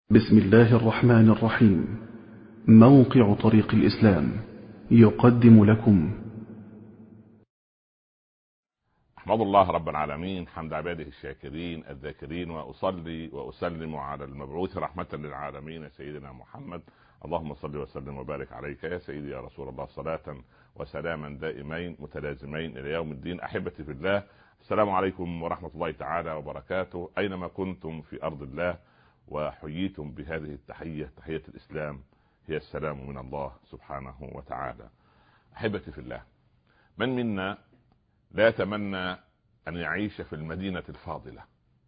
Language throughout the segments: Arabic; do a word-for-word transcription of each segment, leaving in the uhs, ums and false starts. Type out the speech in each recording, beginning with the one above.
بسم الله الرحمن الرحيم. موقع طريق الإسلام يقدم لكم. أحمد الله رب العالمين حمد عباده الشاكرين الذاكرين، وأصلي وأسلم على المبعوث رحمة للعالمين سيدنا محمد. اللهم صل وسلم وبارك عليك يا سيدي يا رسول الله، صلاة وسلاما دائمين متلازمين إلى يوم الدين. أحبتي في الله، السلام عليكم ورحمة الله تعالى وبركاته، أينما كنتم في أرض الله، وحييتم بهذه التحية، تحية الإسلام، هي السلام من الله سبحانه وتعالى. أحبتي في الله، من منا لا يتمنى أن يعيش في المدينة الفاضلة،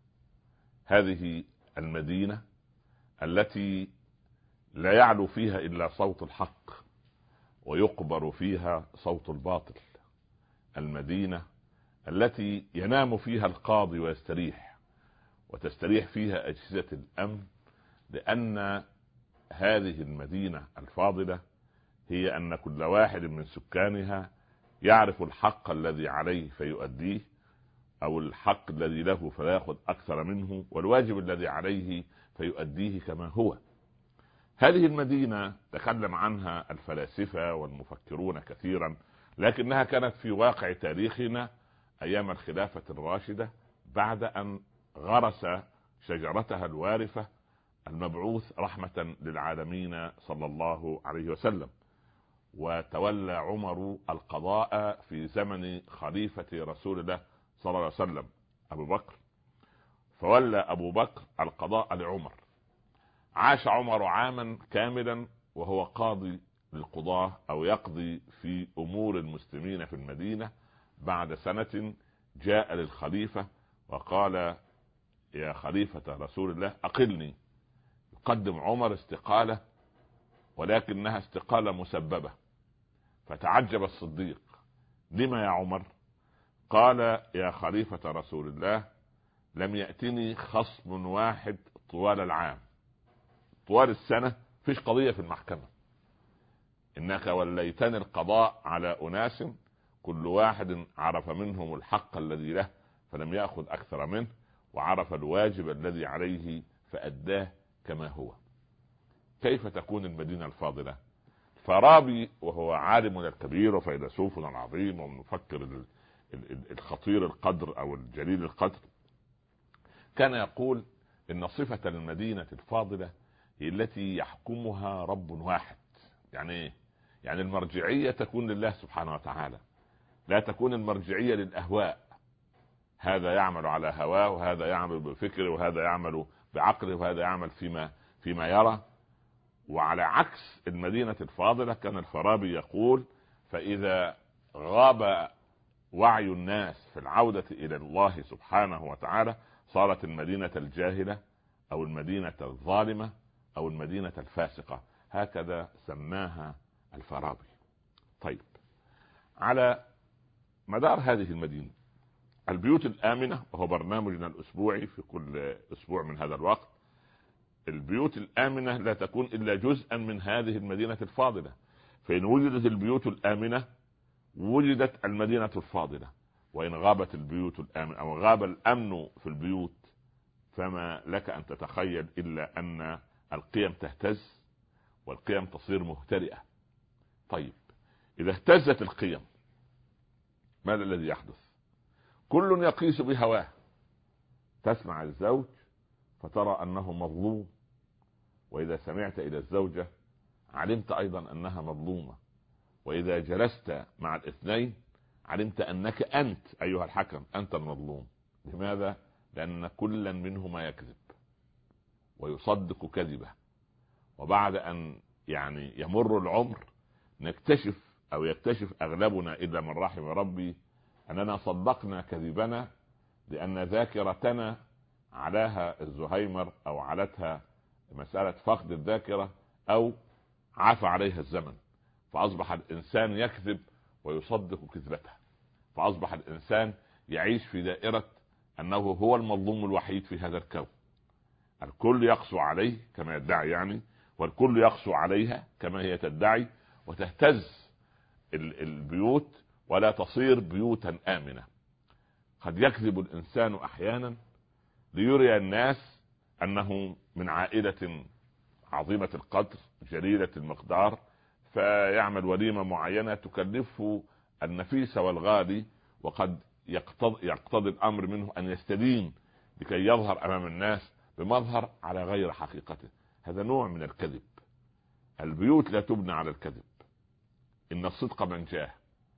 هذه المدينة التي لا يعلو فيها إلا صوت الحق ويقبر فيها صوت الباطل، المدينة التي ينام فيها القاضي ويستريح وتستريح فيها أجهزة الأمن، لأن هذه المدينة الفاضلة هي أن كل واحد من سكانها يعرف الحق الذي عليه فيؤديه، أو الحق الذي له فلا يأخذ أكثر منه، والواجب الذي عليه فيؤديه كما هو. هذه المدينة تكلم عنها الفلاسفة والمفكرون كثيرا، لكنها كانت في واقع تاريخنا أيام الخلافة الراشدة، بعد أن غرس شجرتها الوارفة المبعوث رحمة للعالمين صلى الله عليه وسلم، وتولى عمر القضاء في زمن خليفة رسول الله صلى الله عليه وسلم أبو بكر، فولى أبو بكر القضاء لعمر. عاش عمر عاما كاملا وهو قاضي للقضاة، أو يقضي في أمور المسلمين في المدينة. بعد سنة جاء للخليفة وقال: يا خليفة رسول الله أقلني. يقدم عمر استقالة، ولكنها استقالة مسببة. فتعجب الصديق: لما يا عمر؟ قال: يا خليفة رسول الله، لم يأتني خصم واحد طوال العام، طوال السنة فيش قضية في المحكمة، إنك وليتني القضاء على أناس كل واحد عرف منهم الحق الذي له فلم يأخذ أكثر منه، وعرف الواجب الذي عليه فأداه كما هو. كيف تكون المدينة الفاضلة؟ فارابي، وهو عالمنا الكبير وفيلسوفنا العظيم ومفكر الخطير القدر أو الجليل القدر، كان يقول إن صفة المدينة الفاضلة هي التي يحكمها رب واحد. يعني ايه؟ يعني المرجعية تكون لله سبحانه وتعالى، لا تكون المرجعية للأهواء، هذا يعمل على هواه، وهذا يعمل بفكره، وهذا يعمل بعقله، وهذا يعمل فيما فيما يرى. وعلى عكس المدينة الفاضلة كان الفارابي يقول: فإذا غاب وعي الناس في العودة إلى الله سبحانه وتعالى صارت المدينة الجاهلة أو المدينة الظالمة أو المدينة الفاسقة، هكذا سماها الفارابي. طيب، على مدار هذه المدينة البيوت الآمنة، وهو برنامجنا الأسبوعي في كل أسبوع من هذا الوقت، البيوت الآمنة لا تكون إلا جزءا من هذه المدينة الفاضلة. فإن وجدت البيوت الآمنة وجدت المدينة الفاضلة، وإن غابت البيوت الآمنة أو غاب الأمن في البيوت فما لك أن تتخيل إلا أن القيم تهتز والقيم تصير مهترئة. طيب، إذا اهتزت القيم ماذا الذي يحدث؟ كل يقيس بهواه. تسمع الزوج فترى أنه مظلوم، وإذا سمعت إلى الزوجة علمت أيضا أنها مظلومة، وإذا جلست مع الاثنين علمت أنك أنت أيها الحكم أنت المظلوم. لماذا؟ لأن كلا منهما يكذب ويصدق كذبه، وبعد أن يعني يمر العمر نكتشف أو يكتشف أغلبنا إلا من رحم ربي أننا صدقنا كذبنا، لأن ذاكرتنا علاها الزهايمر أو علتها مسألة فقد الذاكرة أو عفى عليها الزمن، فأصبح الإنسان يكذب ويصدق كذبته، فأصبح الإنسان يعيش في دائرة أنه هو المظلوم الوحيد في هذا الكون. الكل يقسو عليه كما يدعي يعني، والكل يقسو عليها كما هي تدعي، وتهتز البيوت ولا تصير بيوتا آمنة. قد يكذب الإنسان أحيانا ليري الناس أنه من عائلة عظيمة القدر جليلة المقدار، فيعمل وليمة معينة تكلفه النفيس والغالي، وقد يقتضي, يقتضي الأمر منه أن يستدين لكي يظهر أمام الناس بمظهر على غير حقيقته. هذا نوع من الكذب. البيوت لا تبنى على الكذب، إن الصدق منجاه،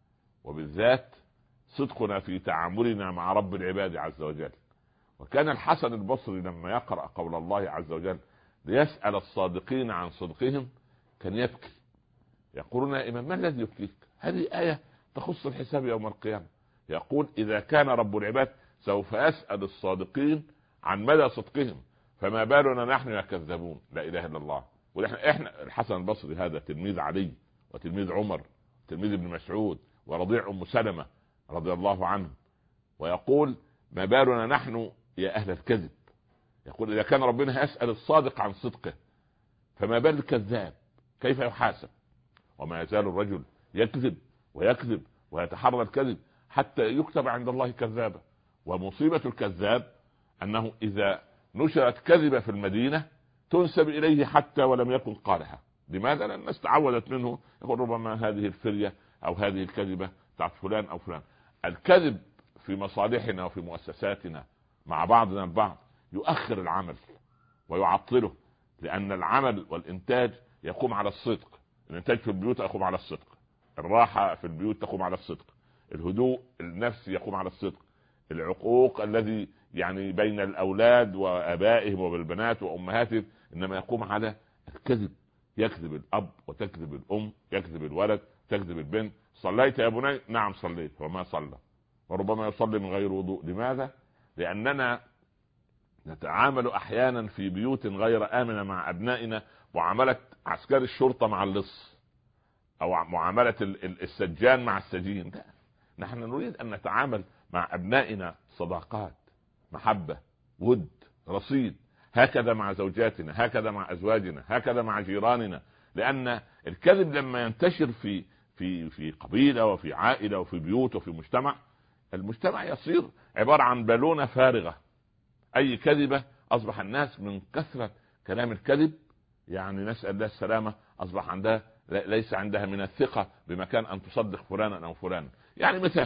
وبالذات صدقنا في تعاملنا مع رب العباد عز وجل. وكان الحسن البصري لما يقرأ قول الله عز وجل ليسأل الصادقين عن صدقهم كان يبكي، يقولون يا إمام ما الذي يبكيك؟ هذه آية تخص الحساب يوم القيامة. يقول إذا كان رب العباد سوف يسأل الصادقين عن مدى صدقهم فما بالنا نحن يكذبون. لا إله إلا الله. ونحن إحنا الحسن البصري هذا تلميذ علي وتلميذ عمر وتلميذ ابن مسعود ورضيع أم سلمة رضي الله عنه، ويقول ما بالنا نحن يا أهل الكذب. يقول إذا كان ربنا يسأل الصادق عن صدقه فما بال الكذاب كيف يحاسب؟ وما يزال الرجل يكذب ويكذب ويتحرى الكذب حتى يكتب عند الله كذابا. ومصيبة الكذاب أنه إذا نشرت كذبة في المدينة تنسب إليه حتى ولم يكن قالها. لماذا؟ لأن الناس تعودت منه، يقول ربما هذه الفرية أو هذه الكذبة بتاعت فلان أو فلان. الكذب في مصالحنا وفي مؤسساتنا مع بعضنا البعض يؤخر العمل ويعطله، لأن العمل والإنتاج يقوم على الصدق. الإنتاج في البيوت يقوم على الصدق، الراحة في البيوت تقوم على الصدق، الهدوء النفسي يقوم على الصدق، العقوق الذي يعني بين الأولاد وآبائهم وبالبنات وأمهاتهم إنما يقوم على الكذب. يكذب الأب وتكذب الأم، يكذب الولد تكذب البنت. صليت يا بني؟ نعم صليت، وما صلى، وربما يصلي من غير وضوء. لماذا؟ لأننا نتعامل أحيانا في بيوت غير آمنة مع أبنائنا معاملة عسكري الشرطة مع اللص، أو معاملة السجان مع السجين. لا، نحن نريد أن نتعامل مع أبنائنا صداقات، محبة، ود، رصيد. هكذا مع زوجاتنا، هكذا مع أزواجنا، هكذا مع جيراننا. لأن الكذب لما ينتشر في في في قبيلة وفي عائلة وفي بيوت وفي مجتمع، المجتمع يصير عبارة عن بالونة فارغة. أي كذبة أصبح الناس من كثرة كلام الكذب يعني نسأل الله السلامة أصبح عندها ليس عندها من الثقة بمكان أن تصدق فلانا أو فلانا. يعني مثال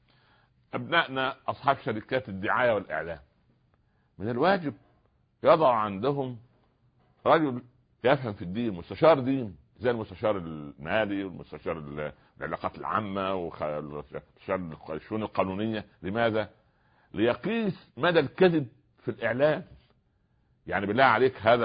أبنائنا أصحاب شركات الدعاية والإعلام، من الواجب يضع عندهم رجل يفهم في الدين، مستشار دين زي المستشار المالي والمستشار العلاقات العامة ومستشار الشؤون القانونية. لماذا؟ ليقيس مدى الكذب في الإعلام. يعني بالله عليك هذا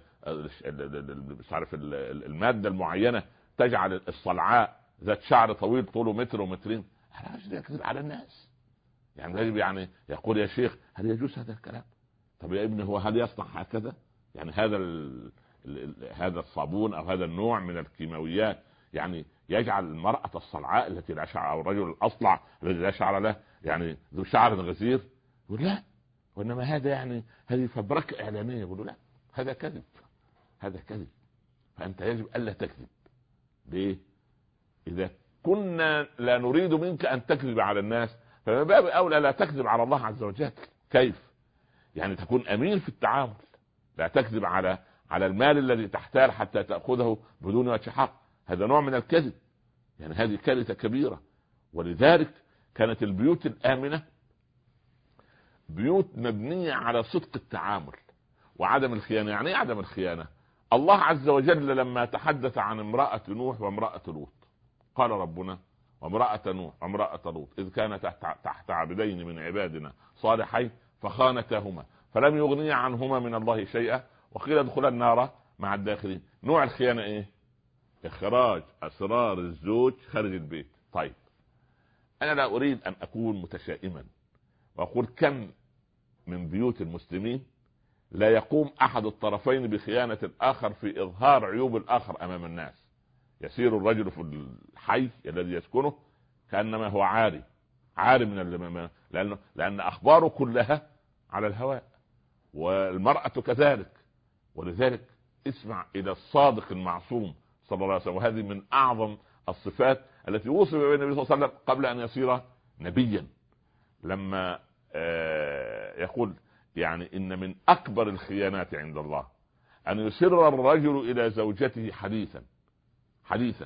مش عارف المادة المعينة تجعل الصلعاء ذات شعر طويل طوله متر ومترين، هذا يكذب على الناس. يعني يجب يعني يقول يا شيخ هل يجوز هذا الكلام؟ طب يا ابني هو هل يصنع هكذا؟ يعني هذا ال هذا الصابون او هذا النوع من الكيماويات يعني يجعل المرأة الصلعاء التي لا شعر او الرجل الاصلع الذي لا شعر له يعني ذو شعر غزير، يقول لا، وانما هذا يعني هذه فبركة اعلامية. يقولوا لا، هذا كذب، هذا كذب. فانت يجب الا تكذب. ليه؟ اذا كنا لا نريد منك ان تكذب على الناس فما باب اولى لا تكذب على الله عز وجل. كيف؟ يعني تكون امين في التعامل، لا تكذب على على المال الذي تحتال حتى تأخذه بدون وجه حق. هذا نوع من الكذب، يعني هذه كارثة كبيرة. ولذلك كانت البيوت الآمنة بيوت مبنية على صدق التعامل وعدم الخيانة. يعني ايه عدم الخيانة؟ الله عز وجل لما تحدث عن امرأة نوح وامرأة لوط قال ربنا وامرأة نوح وامرأة لوط إذ كان تحت, تحت عبدين من عبادنا صالحين فخانتاهما فلم يغني عنهما من الله شيئا وقيل ادخلا النار مع الداخلين. نوع الخيانة ايه؟ اخراج اسرار الزوج خارج البيت. طيب انا لا اريد ان اكون متشائما واقول كم من بيوت المسلمين لا يقوم احد الطرفين بخيانة الاخر في اظهار عيوب الاخر امام الناس. يسير الرجل في الحي الذي يسكنه كأنما هو عاري عاري من الامام، لانه لان اخباره كلها على الهواء، والمرأة كذلك. ولذلك اسمع الى الصادق المعصوم صلى الله عليه وسلم، وهذه من اعظم الصفات التي وصف بها النبي صلى الله عليه وسلم قبل ان يصير نبيا. لما يقول يعني إن من أكبر الخيانات عند الله أن يسر الرجل إلى زوجته حديثا حديثا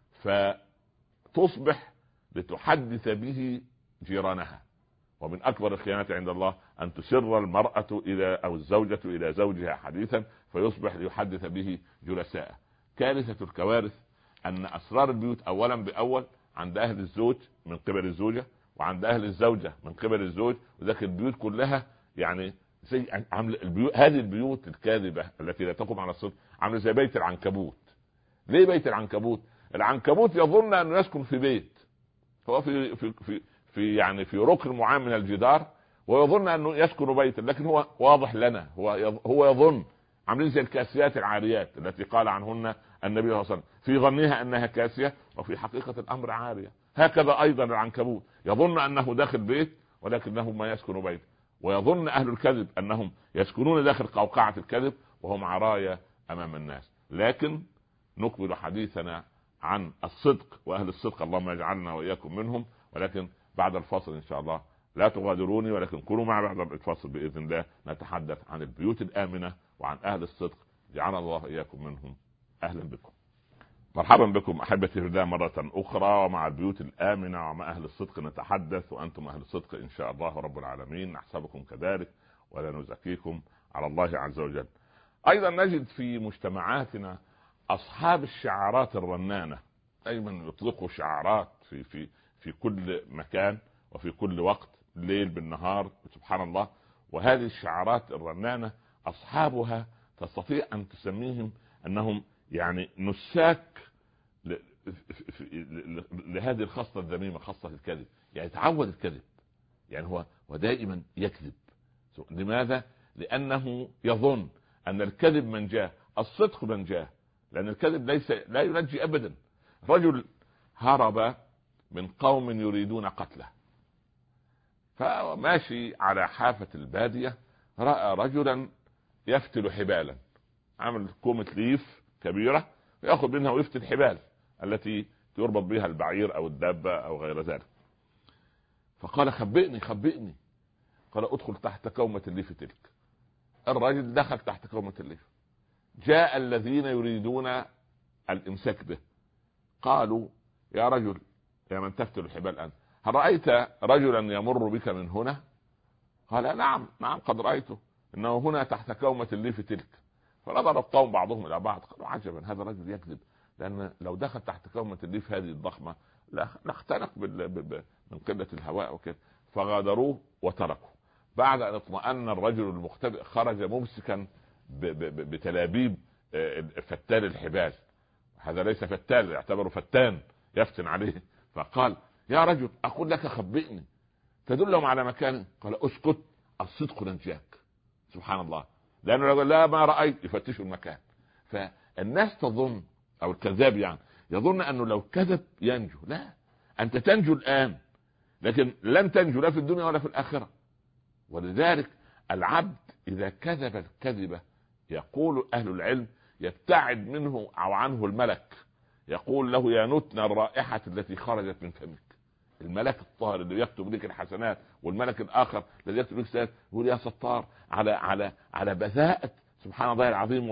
فتصبح لتحدث به جيرانها. ومن أكبر الخيانات عند الله أن تسر المرأة إلى أو الزوجة إلى زوجها حديثا فيصبح ليحدث به جلساءه. كارثة الكوارث أن أسرار البيوت أولا بأول عند أهل الزوج من قبل الزوجة، وعند أهل الزوجة من قبل الزوج، وذلك البيوت كلها يعني زي عامل البيوت. هذه البيوت الكاذبة التي لا تقوم على الصدق عامله زي بيت العنكبوت. ليه بيت العنكبوت؟ العنكبوت يظن أنه يسكن في بيت، هو في في في في يعني في ركن معين من الجدار، ويظن انه يسكن بيتا، لكن هو واضح لنا هو هو يظن عاملين زي الكاسيات العاريات التي قال عنهن النبي صلى الله عليه وسلم في ظنها انها كاسيه وفي حقيقه الامر عاريه. هكذا ايضا العنكبوت يظن انه داخل بيت ولكنه ما يسكن بيتا، ويظن اهل الكذب انهم يسكنون داخل قوقعه الكذب وهم عرايا امام الناس. لكن نكمل حديثنا عن الصدق واهل الصدق، اللهم اجعلنا واياكم منهم، ولكن بعد الفاصل ان شاء الله. لا تغادروني ولكن كونوا معي بعد الفاصل باذن الله. نتحدث عن البيوت الامنه وعن اهل الصدق، جعلنا الله اياكم منهم. اهلا بكم، مرحبا بكم احبتي في الله مره اخرى، ومع البيوت الامنه ومع اهل الصدق نتحدث، وانتم اهل الصدق ان شاء الله رب العالمين، نحسبكم كذلك ولا نزكيكم على الله عز وجل. ايضا نجد في مجتمعاتنا اصحاب الشعارات الرنانه، دايما يطلقوا شعارات في في في كل مكان وفي كل وقت، الليل بالنهار، سبحان الله. وهذه الشعارات الرنانه اصحابها تستطيع ان تسميهم انهم يعني نساك لهذه الخصله الذميمه، خصله الكذب. يعني تعود الكذب، يعني هو ودائما يكذب. لماذا؟ لانه يظن ان الكذب منجاه، الصدق منجاه، لان الكذب ليس لا ينجي ابدا. رجل هرب من قوم يريدون قتله، فماشي على حافة البادية رأى رجلا يفتل حبالا، عمل كومة ليف كبيرة يأخذ منها ويفتل حبال التي يربط بها البعير أو الدابة أو غير ذلك. فقال خبئني خبئني. قال ادخل تحت كومة الليف تلك. الرجل دخل تحت كومة الليف. جاء الذين يريدون الإمساك به قالوا يا رجل يا من تفتل الحبال أنت، هل رأيت رجلا يمر بك من هنا؟ قال نعم نعم قد رأيته، إنه هنا تحت كومة الليف تلك. فنظر القوم بعضهم إلى بعض قالوا عجبا هذا الرجل يكذب، لأن لو دخل تحت كومة الليف هذه الضخمة لاختنق من قلة الهواء وكذا. فغادروه وتركوا. بعد أن اطمأن الرجل المختبئ خرج ممسكا بتلابيب فتال الحبال. هذا ليس فتال، يعتبر فتان يفتن عليه. فقال يا رجل أقول لك خبئني، تدلهم على مكان. قال اسكت الصدق ننجاك. سبحان الله، لأنه لو لا ما رأيت يفتشوا المكان. فالناس تظن أو الكذاب يعني يظن أنه لو كذب ينجو. لا، أنت تنجو الآن لكن لن تنجو لا في الدنيا ولا في الآخرة. ولذلك العبد إذا كذب الكذبة يقول أهل العلم يبتعد منه أو عنه الملك، يقول له يا نتن الرائحة التي خرجت من فمك. الملك الطاهر اللي يكتب لك الحسنات، والملك الآخر الذي يكتب لك السيئات يقول يا ستار على على على بذاءة سبحان الله العظيم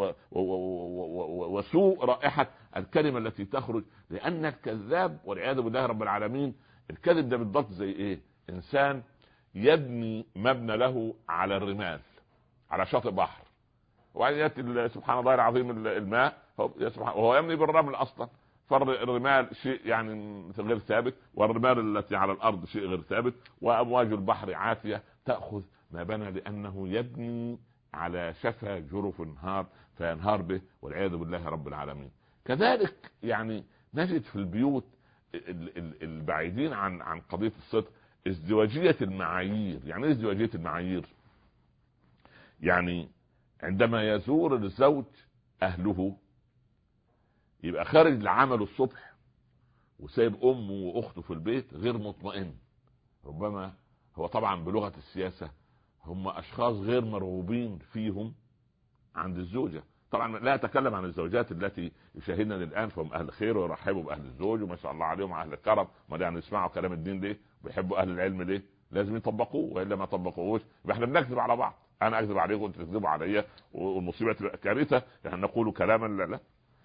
وسوء رائحة الكلمة التي تخرج. لأن الكذاب والعياذ بالله رب العالمين، الكذب ده بالضبط زي إيه؟ إنسان يبني مبنى له على الرمال على شاطئ بحر، وبعدين يأتي سبحان الله العظيم الماء وهو يبني بالرمل أصلا. فالرمال شيء يعني غير ثابت، والرمال التي على الأرض شيء غير ثابت، وأمواج البحر عاتية تأخذ ما بنى، لأنه يبني على شفا جرف نهار فينهار به والعياذ بالله رب العالمين. كذلك يعني نجد في البيوت البعيدين عن عن قضية الصدق ازدواجية المعايير. يعني ايه ازدواجية المعايير؟ يعني عندما يزور الزوج أهله يبقى خارج لعمله الصبح وسايب أمه وأخته في البيت غير مطمئن. ربما هو طبعا بلغة السياسة هم أشخاص غير مرغوبين فيهم عند الزوجة. طبعا لا أتكلم عن الزوجات التي يشاهدنا الآن فهم أهل خير ويرحبوا بأهل الزوج وما شاء الله عليهم أهل الكرم، ما يعني يسمعوا كلام الدين ليه، ويحبوا أهل العلم ليه. لازم يطبقوه، والا ما طبقوهوش يبقى احنا بنكذب على بعض. انا اكذب عليكم وانتوا تكذبوا عليا، والمصيبه تبقى كارثه، يعني نقول كلاما لا لا.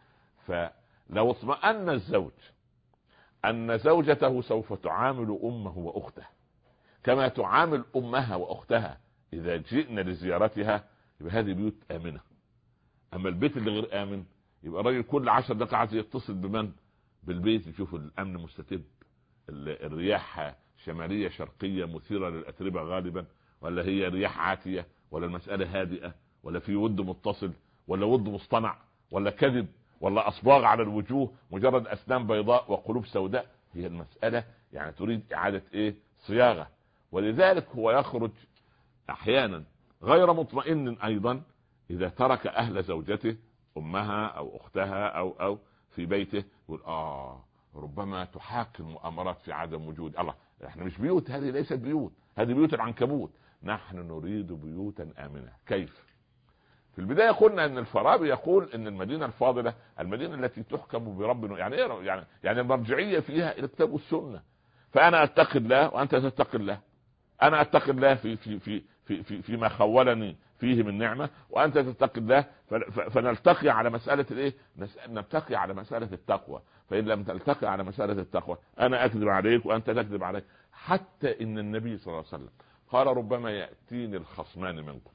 فلو اطمأن الزوج ان زوجته سوف تعامل امه واخته كما تعامل امها واختها اذا جئنا لزيارتها، يبقى هذه بيوت امنه. اما البيت اللي غير امن، يبقى الراجل كل عشر دقائق عايز يتصل بمن؟ بالبيت، يشوف الامن مستتب، الرياح شماليه شرقيه مثيره للاتربه غالبا، ولا هي رياح عاتيه، ولا المساله هادئه، ولا في ود متصل، ولا ود مصطنع، ولا كذب، ولا اصباغ على الوجوه مجرد اسنان بيضاء وقلوب سوداء. هي المساله يعني تريد اعاده ايه؟ صياغه. ولذلك هو يخرج احيانا غير مطمئن ايضا اذا ترك اهل زوجته امها او اختها او او في بيته، يقول اه ربما تحاك المؤامرات في عدم وجود الله. احنا مش بيوت، هذه ليست بيوت، هذه بيوت العنكبوت. نحن نريد بيوتا امنه. كيف؟ في البدايه قلنا ان الفارابي يقول ان المدينه الفاضله المدينه التي تحكم برب، يعني ايه يعني يعني المرجعيه فيها الكتاب والسنه. فانا اتقي الله وانت تتقي الله، انا اتقي الله في في في في في فيما خولني فيه من نعمه، وانت تتقي الله، فنلتقي على مساله الايه؟ نلتقي على مساله التقوى. فان لم تلتقي على مساله التقوى، انا اكذب عليك وانت تكذب عليك. حتى ان النبي صلى الله عليه وسلم قال ربما ياتيني الخصمان منكم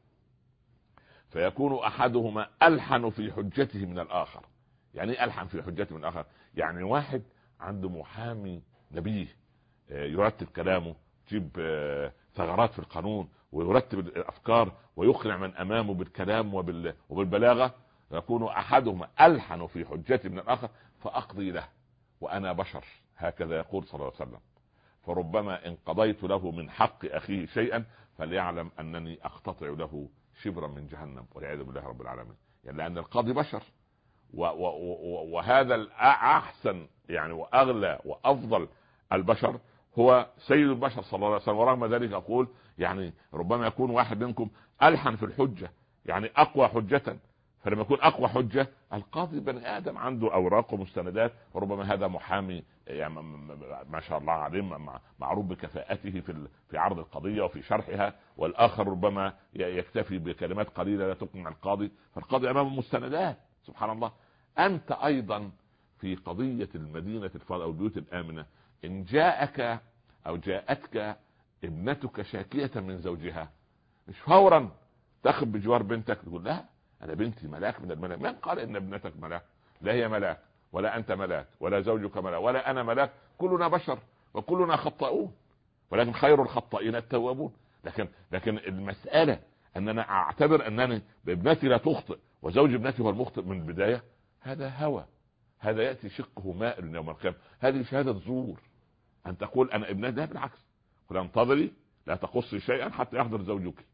فيكون احدهما الحن في حجته من الاخر. يعني الحن في حجته من الاخر، يعني واحد عنده محامي نبيه يرتب كلامه، يجيب ثغرات في القانون ويرتب الافكار ويقنع من امامه بالكلام وبالبلاغه، يكون احدهما الحن في حجته من الاخر فاقضي له وانا بشر، هكذا يقول صلى الله عليه وسلم. فربما ان قضيت له من حق اخيه شيئا فليعلم انني اقتطع له شبرا من جهنم، والعياذ بالله رب العالمين. يعني لان القاضي بشر، و و و وهذا الاحسن يعني واغلى وافضل البشر هو سيد البشر صلى الله عليه وسلم. ورغم ذلك اقول يعني ربما يكون واحد منكم الحن في الحجه، يعني اقوى حجه. فلما يكون اقوى حجه، القاضي بني ادم عنده اوراق ومستندات، وربما هذا محامي يعني ما شاء الله عليه معروف بكفاءته في في عرض القضيه وفي شرحها، والاخر ربما يكتفي بكلمات قليله لا تقنع القاضي، فالقاضي امامه مستندات. سبحان الله. انت ايضا في قضيه المدينه الفاضله او البيوت الامنه، ان جاءك او جاءتك ابنتك شاكيه من زوجها، مش فورا تاخذ بجوار بنتك تقول لا انا بنتي ملاك من الملاك. من قال ان ابنتك ملاك؟ لا هي ملاك، ولا انت ملاك، ولا زوجك ملاك، ولا انا ملاك. كلنا بشر وكلنا خطاؤون، ولكن خير الخطائين التوابون. لكن لكن المساله ان انا اعتبر انني بابنتي لا تخطئ وزوج ابنتي هو المخطئ من البدايه، هذا هوى، هذا ياتي شقه مائل يوم القيامه. هذه شهاده زور ان تقول انا ابنتي. ده بالعكس، قل انتظري لا تقصي شيئا حتى يحضر زوجك.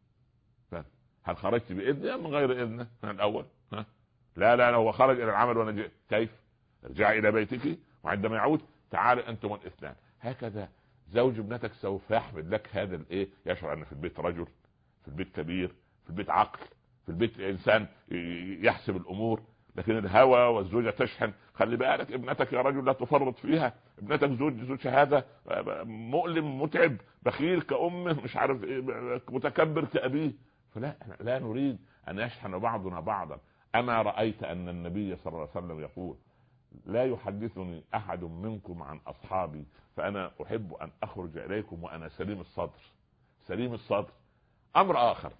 هل خرجت باذنه ام من غير اذنه؟ الاول ها؟ لا لا هو خرج الى العمل وانا جئت. كيف؟ ارجعي الى بيتك، وعندما يعود تعال انتم الاثنان. هكذا زوج ابنتك سوف يحمد لك هذا الايه، يشعر ان في البيت رجل، في البيت كبير، في البيت عقل، في البيت انسان يحسب الامور. لكن الهوى والزوجه تشحن. خلي بالك ابنتك يا رجل لا تفرط فيها، ابنتك زوج زوج هذا مؤلم متعب بخيل كأمه، مش عارف ايه، متكبر كأبيه. فلا لا نريد ان يشحن بعضنا بعضا. اما رايت ان النبي صلى الله عليه وسلم يقول لا يحدثني احد منكم عن اصحابي فانا احب ان اخرج اليكم وانا سليم الصدر. سليم الصدر امر اخر.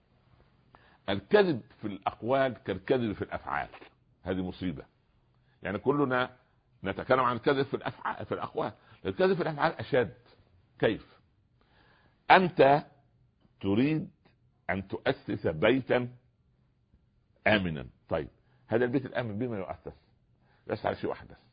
الكذب في الاقوال كالكذب في الافعال، هذه مصيبه. يعني كلنا نتكلم عن الكذب في الافعال في الاقوال، الكذب في الافعال اشد. كيف؟ انت تريد ان تؤسس بيتا امنا. طيب هذا البيت الامن بما يؤسس؟ بس على شيء واحد بس،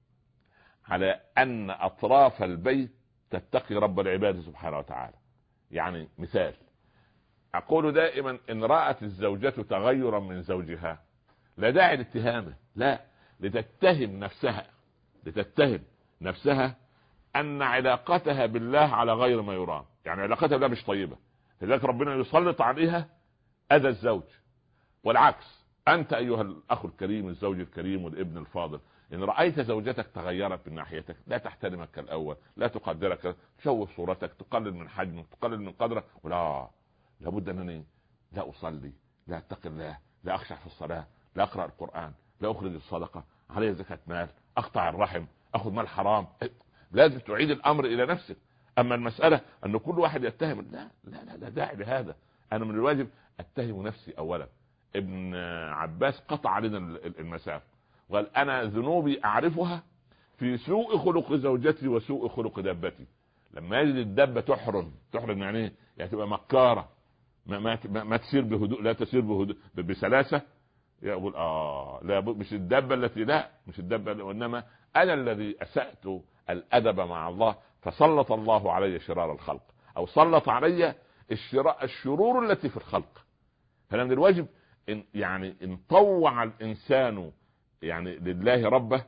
على ان اطراف البيت تتقي رب العباد سبحانه وتعالى. يعني مثال اقول دائما، ان رأت الزوجة تغيرا من زوجها لا داعي لاتهامه، لا، لتتهم نفسها لتتهم نفسها ان علاقتها بالله على غير ما يرام. يعني علاقتها بالله مش طيبة، لذلك ربنا يسلط عليها اذى الزوج. والعكس، انت ايها الاخ الكريم الزوج الكريم والابن الفاضل، ان رايت زوجتك تغيرت من ناحيتك، لا تحترمك كالاول، لا تقدرك، تشوه صورتك، تقلل من حجمك، تقلل من قدرك، ولا لابد انني لا اصلي، لا اتقي الله، لا اخشع في الصلاه، لا اقرا القران، لا اخرج الصدقه، علي زكاه مال، اقطع الرحم، اخذ مال حرام. لازم تعيد الامر الى نفسك. اما المساله ان كل واحد يتهم، لا لا لا, لا داعي لهذا. انا من الواجب اتهم نفسي اولا. ابن عباس قطع علينا المسافه وقال انا ذنوبي اعرفها في سوء خلق زوجتي وسوء خلق دابتي. لما يجد الدابه تحرم، تحرم يعني ايه؟ يعني تبقى مكاره، ما, ما, ما تسير بهدوء، لا تسير بهدوء بسلاسه، يقول اه لا مش الدابه التي، لا مش الدابه، وانما انا الذي اسأت الادب مع الله، فسلط الله علي شرار الخلق، او سلط علي الشرور التي في الخلق. فانا من الواجب إن يعني ان طوع الانسان يعني لله ربه،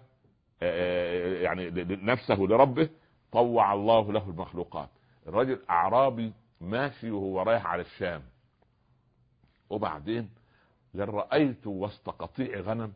يعني نفسه لربه، طوع الله له المخلوقات. الرجل اعرابي ماشي وهو رايح على الشام، وبعدين لن رأيت وسط قطيع غنم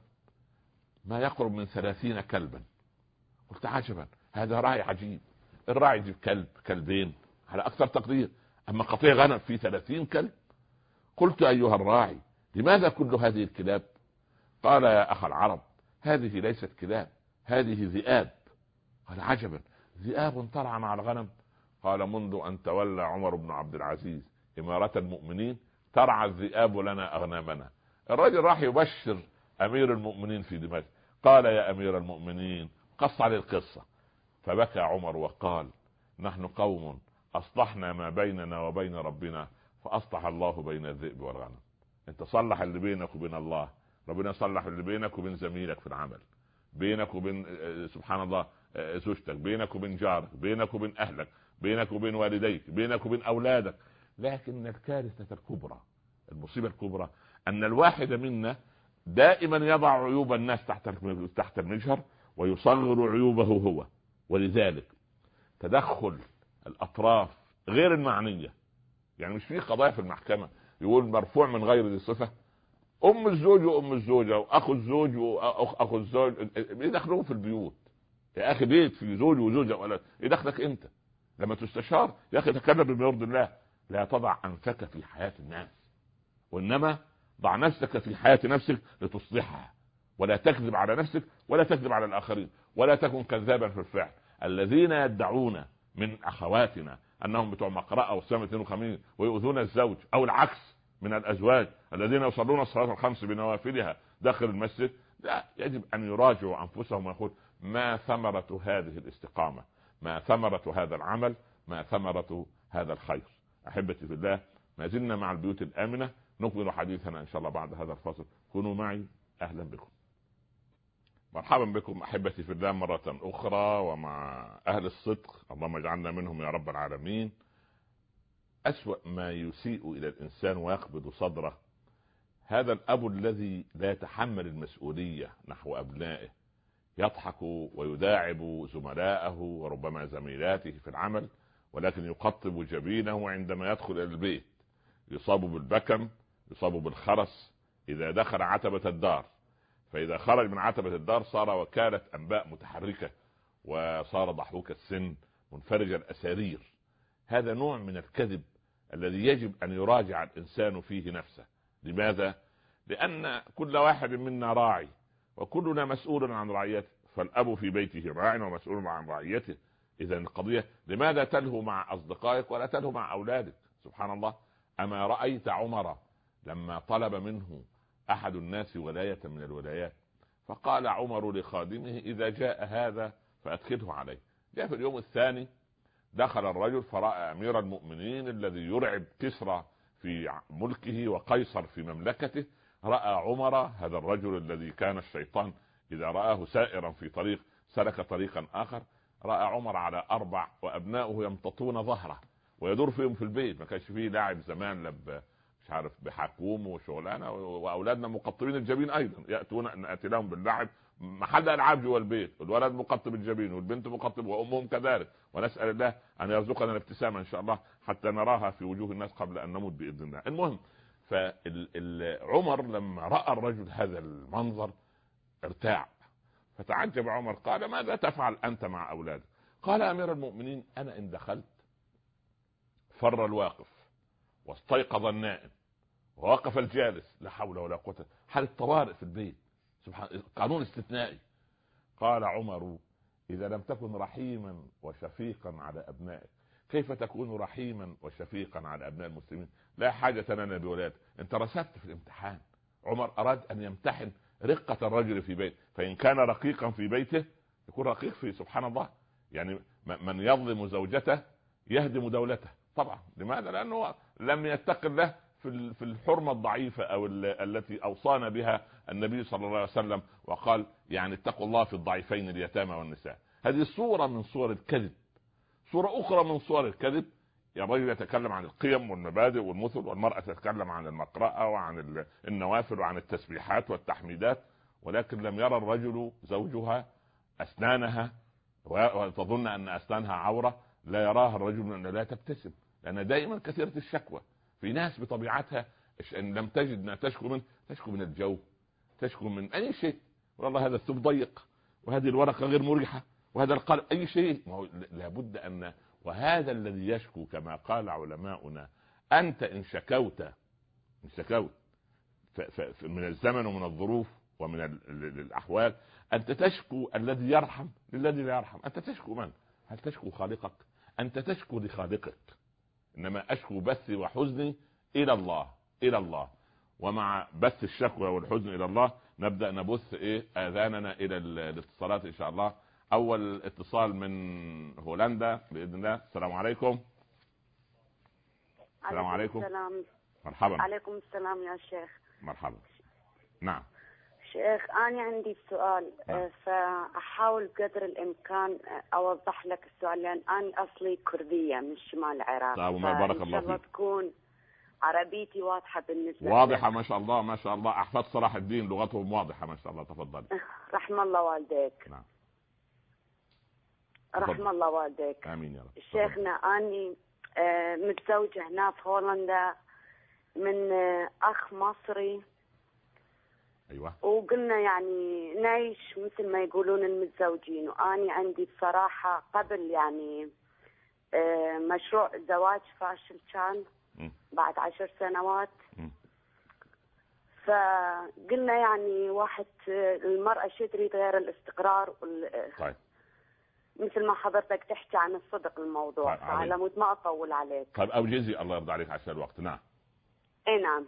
ما يقرب من ثلاثين كلبا. قلت عجبا، هذا راعي عجيب. الراعي يجيب كلب كلبين على اكثر تقدير، اما قطيع غنم فيه ثلاثين كلب. قلت ايها الراعي لماذا كل هذه الكلاب؟ قال يا اخ العرب هذه ليست كلاب، هذه ذئاب. قال عجبا، ذئاب ترعى مع الغنم؟ قال منذ ان تولى عمر بن عبد العزيز امارة المؤمنين ترعى الذئاب لنا اغنامنا. الرجل راح يبشر امير المؤمنين في دمشق، قال يا امير المؤمنين، قص عليه القصة، فبكى عمر وقال نحن قوم اصلحنا ما بيننا وبين ربنا فاصلح الله بين الذئب والغنم. انت صلح اللي بينك وبين الله، ربنا صلح اللي بينك وبين زميلك في العمل، بينك وبين سبحان الله زوجتك، بينك وبين جارك، بينك وبين اهلك، بينك وبين والديك، بينك وبين اولادك. لكن الكارثة الكبرى، المصيبة الكبرى، ان الواحد منا دائما يضع عيوب الناس تحت تحت المجهر ويصغر عيوبه هو. ولذلك تدخل الاطراف غير المعنية، يعني مش في قضايا في المحكمة يقول مرفوع من غير ذي صفة، ام الزوج وام الزوجة واخو الزوج واخو الزوج يدخلوهم في البيوت. يا اخي بيت في زوج وزوجة ولا يدخلك انت؟ لما تستشار يا اخي تكلم بما يرضي الله. لا تضع انفك في حياة الناس، وانما ضع نفسك في حياة نفسك لتصلحها، ولا تكذب على نفسك ولا تكذب على الاخرين، ولا تكن كذابا في الفعل. الذين يدعون من اخواتنا انهم بتوع مقرأة وصيام اثنين وخميس ويؤذون الزوج، او العكس من الازواج الذين يصلون الصلاة الخمس بنوافلها داخل المسجد، لا، يجب ان يراجعوا انفسهم ويقول ما ثمرة هذه الاستقامة، ما ثمرة هذا العمل، ما ثمرة هذا الخير. احبتي في الله، ما زلنا مع البيوت الآمنة، نكمل حديثنا ان شاء الله بعد هذا الفصل. كونوا معي، اهلا بكم، مرحبا بكم احبتي في الله مرة اخرى ومع اهل الصدق، اللهم اجعلنا منهم يا رب العالمين. اسوأ ما يسيء الى الانسان ويقبض صدره هذا الاب الذي لا يتحمل المسؤولية نحو ابنائه، يضحك ويداعب زملائه وربما زميلاته في العمل، ولكن يقطب جبينه عندما يدخل الى البيت، يصاب بالبكم، يصاب بالخرس اذا دخل عتبة الدار، فاذا خرج من عتبة الدار صار وكالة انباء متحركة، وصار ضحوك السن منفرج الاسارير. هذا نوع من الكذب الذي يجب ان يراجع الانسان فيه نفسه. لماذا؟ لان كل واحد منا راعي وكلنا مسؤول عن رعيته، فالاب في بيته راع ومسؤول عن رعيته. اذا القضية لماذا تلهو مع اصدقائك ولا تلهو مع اولادك؟ سبحان الله. اما رأيت عمر لما طلب منه احد الناس ولاية من الولايات، فقال عمر لخادمه اذا جاء هذا فادخله عليه. جاء في اليوم الثاني دخل الرجل فرأى امير المؤمنين الذي يرعب كسرى في ملكه وقيصر في مملكته، رأى عمر هذا الرجل الذي كان الشيطان اذا رآه سائرا في طريق سلك طريقا اخر، رأى عمر على اربع وابناؤه يمتطون ظهره ويدور فيهم في البيت. ما كانش فيه لاعب زمان لب مش عارف بحكوم وشغلانه، واولادنا مقطبين الجبين ايضا، ياتون ناتي لهم باللعب محل العاب جوه البيت، الولد مقطب الجبين والبنت مقطب وامهم كذلك، ونسال الله ان يرزقنا الابتسامه ان شاء الله حتى نراها في وجوه الناس قبل ان نموت باذن الله. المهم، فعمر لما راى الرجل هذا المنظر ارتاع، فتعجب عمر قال ماذا تفعل أنت مع أولادك؟ قال أمير المؤمنين أنا إن دخلت فر الواقف واستيقظ النائم ووقف الجالس، لا حول ولا قوة، حالة طوارئ في البيت، سبحان قانون استثنائي. قال عمر إذا لم تكن رحيما وشفيقا على أبنائك كيف تكون رحيما وشفيقا على أبناء المسلمين؟ لا حاجة لنا بولاد، أنت رسبت في الامتحان. عمر أراد أن يمتحن رقة الرجل في بيته، فإن كان رقيقا في بيته يكون رقيق في، سبحان الله، يعني من يظلم زوجته يهدم دولته. طبعا لماذا؟ لأنه لم يتق الله في في الحرمة الضعيفة أو التي أوصانا بها النبي صلى الله عليه وسلم وقال يعني اتقوا الله في الضعيفين اليتامى والنساء. هذه صورة من صور الكذب. صورة أخرى من صور الكذب، يا رجل يتكلم عن القيم والمبادئ والمثل، والمرأة تتكلم عن المقرأة وعن النوافل وعن التسبيحات والتحميدات، ولكن لم يرى الرجل زوجها أسنانها وتظن أن أسنانها عورة، لا يراها الرجل أن لا تبتسم، لأن دائما كثيرة الشكوى. في ناس بطبيعتها إن لم تجد تشكو من تشكو من الجو، تشكو من أي شيء، والله هذا الثوب ضيق، وهذه الورقة غير مريحة، وهذا القلم، أي شيء. ما هو لابد أن، وهذا الذي يشكو كما قال علماؤنا، أنت إن شكوت إن شكوت من الزمن ومن الظروف ومن الأحوال، أنت تشكو الذي يرحم للذي لا يرحم. أنت تشكو من؟ هل تشكو خالقك؟ أنت تشكو لخالقك، إنما أشكو بثي وحزني إلى الله إلى الله. ومع بث الشكوى والحزن إلى الله نبدأ نبث إيه آذاننا إلى الاتصالات إن شاء الله. أول اتصال من هولندا بإذن الله. السلام عليكم. السلام عليكم. السلام. مرحبا. عليكم السلام يا شيخ. مرحبا. نعم شيخ أنا عندي سؤال. نعم. فأحاول قدر الإمكان أوضح لك السؤال، لأن أنا أصلي كردية من شمال العراق. طيب بارك الله فيك. تكون عربيتي واضحة بالنسبة واضحة لك. ما شاء الله ما شاء الله، أحفاد صلاح الدين لغتهم واضحة ما شاء الله. تفضل. رحم الله والديك. نعم. رحم الله والديك. آمين يا رب. شيخنا أني متزوجة هنا في هولندا من أخ مصري. أيوة. وقلنا يعني نعيش مثل ما يقولون المتزوجين. وأني عندي بصراحة قبل يعني مشروع زواج فاشل كان م. بعد عشر سنوات. م. فقلنا يعني واحد المرأة شو تريد غير الاستقرار وال... طيب. مثل ما حضرتك تحكي عن الصدق الموضوع. طيب. فعلى مود ما أطول عليك. طيب أوجزي الله يرضى عليك عشان الوقت. نعم. اي نعم.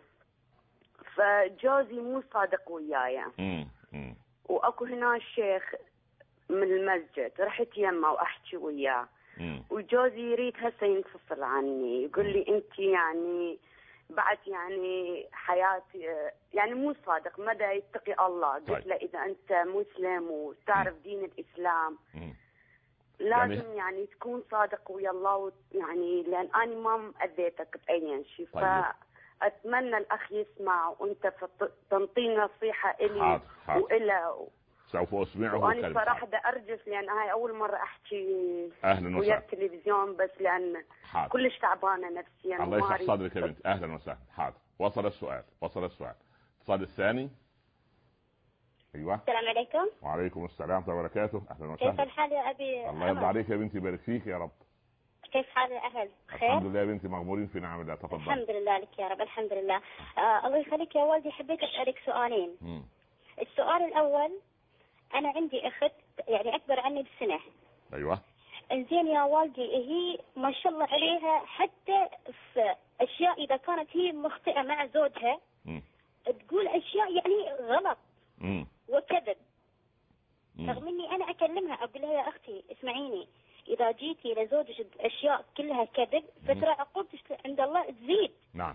فجوزي مو صادق وياي، واكو هنا الشيخ من المسجد، رحت يمه واحكي وياه، وجوزي يريد هسه ينفصل عني، يقول لي انت يعني بعد يعني حياتي يعني مو صادق، مدى يتقي الله. قلت طيب. له اذا انت مسلم وتعرف دين الاسلام مم. لازم يعني, يعني تكون صادق ويا الله، يعني لان انا ما اذيتك باي شيء. طيب. ف أتمنى الأخ يسمع وأنت تنطيني نصيحة إلي وإلى. سوف أسمعه. وأنا صراحة دا أرجف لأن هاي أول مرة أحكي أهلا ويا التلفزيون، بس لأن حاضر. كلش تعبانة نفسيا. الله يشرح صدرك يا بنت. أهلا وسهلا. حاضر. وصل السؤال وصل السؤال. الاتصال الثاني. أيوة. السلام عليكم. وعليكم السلام ورحمة الله وبركاته. أهلا وسهلا. كيف الحال يا أبي؟ الله يرضى عليك يا بنتي، يبارك فيك يا رب. كيف حال الأهل؟ خير؟ الحمد لله يا بنتي، مغمورين في نعم الله. تفضل. الحمد لله لك يا رب. الحمد لله. آه الله يخليك يا والدي، حبيت أسألك سؤالين. م. السؤال الأول، أنا عندي أخت يعني أكبر عني بسنة. أيوة. إنزين يا والدي، هي ما شاء الله عليها حتى في أشياء إذا كانت هي مخطئة مع زوجها م. تقول أشياء يعني غلط م. وكذب، رغم إني أنا أكلمها أقول لها يا أختي اسمعيني، إذا جيتي لزوجك أشياء كلها كذب فترى عقوبتك عند الله تزيد. نعم.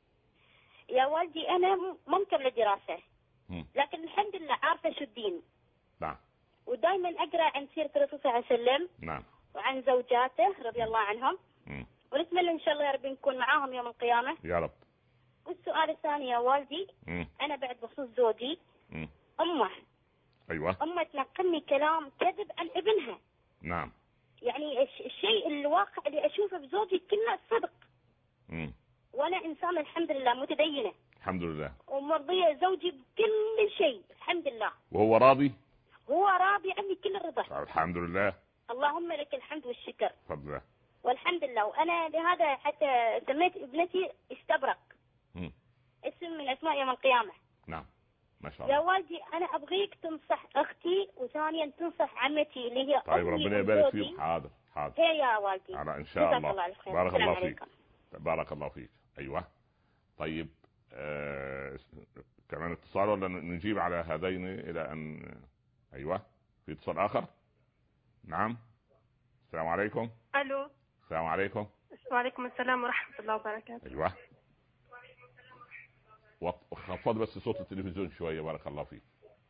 يا والدي أنا ما مكملة دراسة، لكن الحمد لله عارفة شو الدين. نعم. ودائما أقرأ عن سيرة الرسول صلى الله عليه وسلم. نعم. وعن زوجاته رضي الله عنهم. مم. ونتمنى إن شاء الله يا رب نكون معاهم يوم القيامة. يا رب. والسؤال الثاني يا والدي، مم. أنا بعد بخصوص زوجي، مم. أمه. أيوة. أمه تنقلني كلام كذب عن ابنها. نعم. يعني الشيء الواقع اللي أشوفه بزوجي كله صدق. مم. وأنا إنسان الحمد لله متدينة. الحمد لله. ومرضية زوجي بكل شيء الحمد لله. وهو راضي؟ هو راضي اتضح. الحمد لله. اللهم لك الحمد والشكر. تفضل. والحمد لله. وانا لهذا حتى سميت ابنتي استبرق. م. اسم من اسماء يوم القيامه. نعم ما شاء الله. يا والدي انا ابغيك تنصح اختي وثانيا تنصح عمتي اللي هي طيب ربنا يبارك فيك. حاضر حاضر. هي يا والدي. على ان شاء الله. الله بارك الله فيك. بارك الله فيك. ايوه. طيب آه... كمان اتصال ولا نجيب على هذين الى ان ايوه في اتصال اخر. نعم. السلام عليكم. الو. السلام عليكم. وعليكم السلام ورحمه الله وبركاته. ايوه. وخفض بس صوت التلفزيون شويه. بارك الله فيك.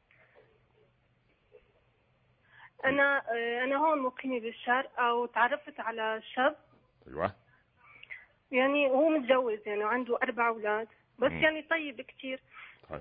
انا انا هون مقيمه بالشارقة وتعرفت على شاب. ايوه. يعني هو متجوز يعني وعنده اربع اولاد بس م. يعني طيب كتير. طيب.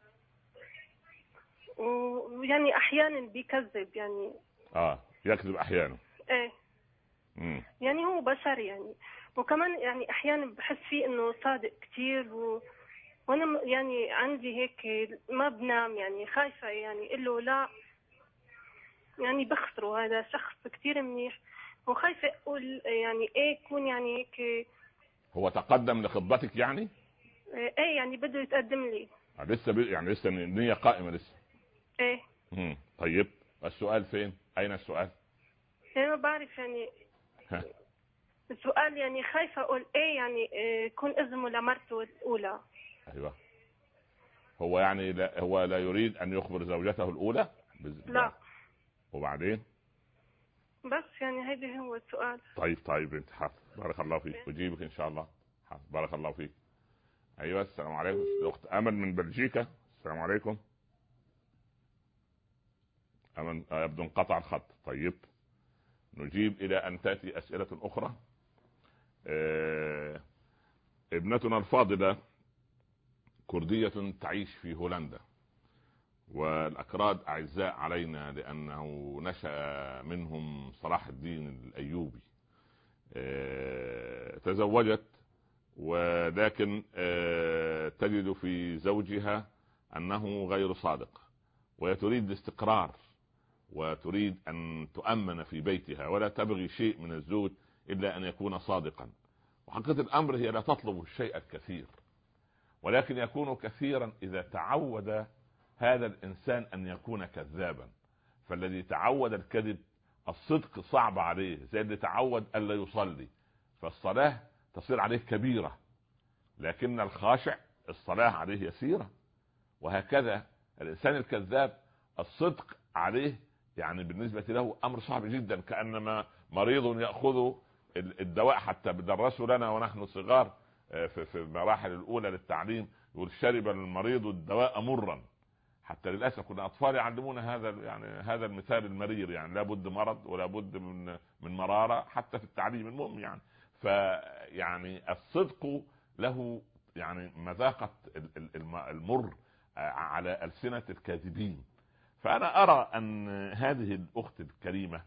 ويعني احيانا بيكذب يعني. اه يكذب احيانا. ايه. امم يعني هو بشر يعني. وكمان يعني احيانا بحس فيه انه صادق كتير و... وانا يعني عندي هيك ما بنام يعني خايفه يعني اقول له لا يعني بخسره. هذا شخص كتير منيح وخايفه اقول يعني ايه يكون يعني هيك. هو تقدم لخطبتك يعني؟ ايه يعني بده يتقدم لي. لسه بي... يعني لسه النية قائمة لسه. ايه. امم طيب السؤال فين؟ اين السؤال؟ يعني ما بعرف يعني. ها. السؤال يعني خايفة اقول ايه يعني يكون إيه اذنه لمرته الاولى. ايوه. هو يعني لا هو لا يريد ان يخبر زوجته الاولى؟ بز... لا. وبعدين؟ بس يعني هيدا هو السؤال. طيب طيب انت حاضر. بارك الله فيك. بجيبك ان شاء الله. حاضر. بارك الله فيك. ايوه. السلام عليكم. الاخت امل من بلجيكا. السلام عليكم. امل يبدو انقطع الخط. طيب نجيب الى ان تاتي اسئله اخرى. اه... ابنتنا الفاضله كرديه تعيش في هولندا والأكراد أعزاء علينا لأنه نشأ منهم صلاح الدين الأيوبي. اه تزوجت ولكن اه تجد في زوجها أنه غير صادق وتريد الاستقرار وتريد أن تؤمن في بيتها ولا تبغي شيء من الزوج إلا أن يكون صادقا. وحقيقة الأمر هي لا تطلب الشيء الكثير ولكن يكون كثيرا إذا تعود هذا الإنسان أن يكون كذابا. فالذي تعود الكذب الصدق صعب عليه زي اللي تعود ألا يصلي فالصلاة تصير عليه كبيرة لكن الخاشع الصلاة عليه يسيرة. وهكذا الإنسان الكذاب الصدق عليه يعني بالنسبة له أمر صعب جدا كأنما مريض يأخذ الدواء. حتى بدرسوا لنا ونحن صغار في المراحل الأولى للتعليم يقول شرب المريض الدواء مرا. حتى للاسف كنا اطفال يعلمونا هذا يعني هذا المثال المرير يعني لا بد مرض ولا بد من من مراره حتى في التعليم. المهم يعني فيعني الصدق له يعني مذاقه المر على ألسنة الكاذبين. فانا ارى ان هذه الاخت الكريمه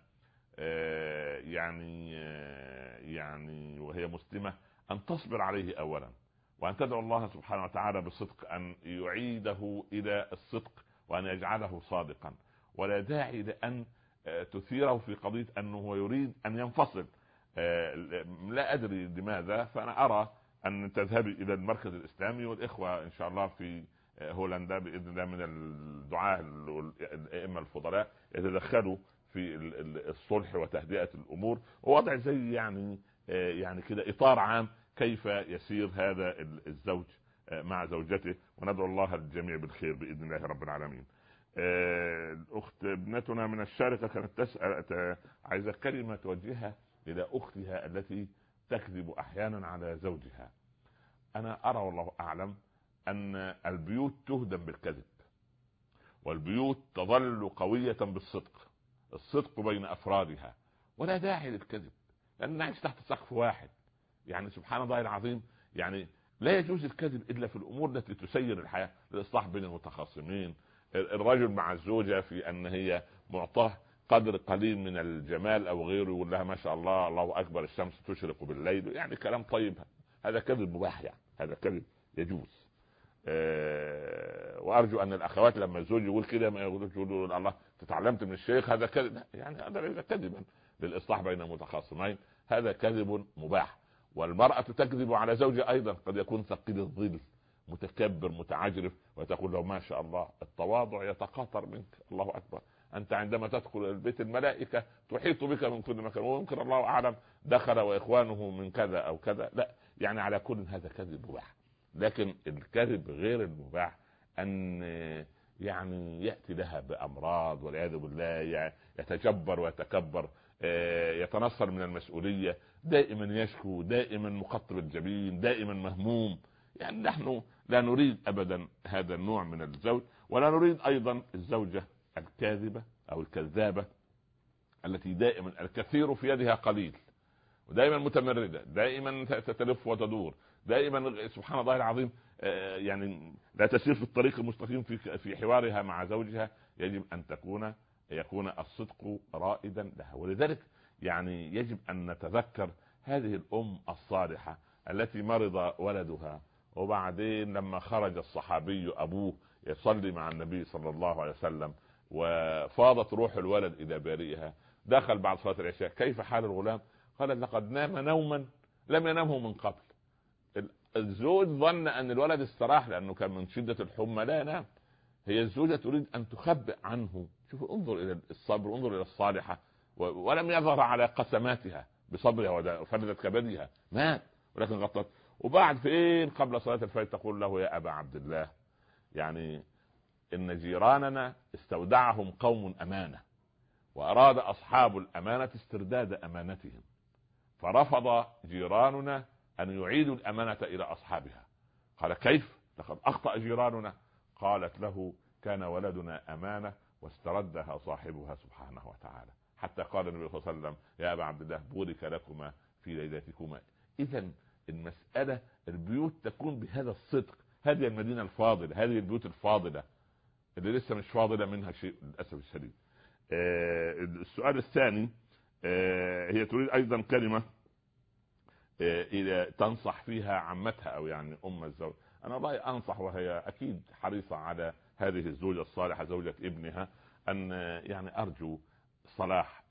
يعني يعني وهي مسلمه ان تصبر عليه اولا وأن تدعو الله سبحانه وتعالى بالصدق أن يعيده إلى الصدق وأن يجعله صادقا ولا داعي لأن تثيره في قضية أنه يريد أن ينفصل. لا أدري لماذا. فأنا أرى أن تذهبي إلى المركز الإسلامي والإخوة إن شاء الله في هولندا بإذن الله من الدعاة الأئمة الفضلاء يتدخلوا في الصلح وتهدئة الأمور ووضع زي يعني يعني كده إطار عام كيف يسير هذا الزوج مع زوجته وندعو الله الجميع بالخير بإذن الله رب العالمين. الأخت ابنتنا من الشارقة كانت تسأل عايزة كلمة توجهها إلى أختها التي تكذب أحيانا على زوجها. أنا أرى والله أعلم أن البيوت تهدم بالكذب والبيوت تظل قوية بالصدق. الصدق بين أفرادها ولا داعي للكذب لأن نعيش تحت سقف واحد. يعني سبحان الله العظيم يعني لا يجوز الكذب إلا في الأمور التي تسير الحياة الإصلاح بين المتخاصمين. الرجل مع الزوجة في أن هي معطاه قدر قليل من الجمال أو غيره يقول لها ما شاء الله الله أكبر الشمس تشرق بالليل يعني كلام طيب. هذا كذب مباح يعني هذا كذب يجوز. آه وارجو ان الاخوات لما الزوج يقول كده ما يقولوش يقولوا الله تتعلمت من الشيخ، هذا كذب، يعني هذا ليس كذبا للاصلاح بين المتخاصمين، هذا كذب مباح. والمرأة تكذب على زوجها ايضا، قد يكون ثقيل الظل متكبر متعجرف وتقول له ما شاء الله التواضع يتقاطر منك، الله اكبر، انت عندما تدخل البيت الملائكه تحيط بك من كل مكان، ويمكن الله اعلم دخل واخوانه من كذا او كذا. لا يعني على كل هذا كذب مباح. لكن الكذب غير المباح ان يعني ياتي لها بامراض والعياذ بالله، يتجبر ويتكبر، يتنصل من المسؤوليه، دائما يشكو، دائما مقطب الجبين، دائما مهموم. يعني نحن لا نريد ابدا هذا النوع من الزوج، ولا نريد ايضا الزوجه الكاذبه او الكذابه التي دائما الكثير في يدها قليل، ودائما متمرده، دائما تتلف وتدور، دائما سبحان الله العظيم يعني لا تسير في الطريق المستقيم في في حوارها مع زوجها. يجب ان تكون يكون الصدق رائدا لها. ولذلك يعني يجب ان نتذكر هذه الام الصالحه التي مرض ولدها، وبعدين لما خرج الصحابي ابوه يصلي مع النبي صلى الله عليه وسلم وفاضت روح الولد الى بارئها، دخل بعد صلاه العشاء كيف حال الغلام؟ قال لقد نام نوما لم ينامه من قبل. الزوج ظن ان الولد استراح لانه كان من شده الحمى لا ينام، هي الزوجه تريد ان تخبئ عنه. شوف انظر الى الصبر، انظر الى الصالحه، ولم يظهر على قسماتها بصبرها وفردت كبدها، مات ولكن غطت. وبعد فين قبل صلاه الفجر تقول له يا ابا عبد الله يعني ان جيراننا استودعهم قوم امانه، واراد اصحاب الامانه استرداد امانتهم، فرفض جيراننا ان يعيدوا الامانه الى اصحابها. قال كيف؟ لقد اخطا جيراننا. قالت له كان ولدنا امانه واستردها صاحبها سبحانه وتعالى، حتى قال النبي صلى الله عليه وسلم يا ابا عبد الله بورك لكما في ليلتكما. اذا المساله البيوت تكون بهذا الصدق، هذه المدينه الفاضله، هذه البيوت الفاضله اللي لسه مش فاضله منها شيء للاسف الشديد. آه السؤال الثاني، آه هي تريد ايضا كلمه آه اذا تنصح فيها عمتها او يعني ام الزوج. انا والله انصح، وهي اكيد حريصه على هذه الزوجه الصالحه زوجة ابنها، ان يعني ارجو صلاح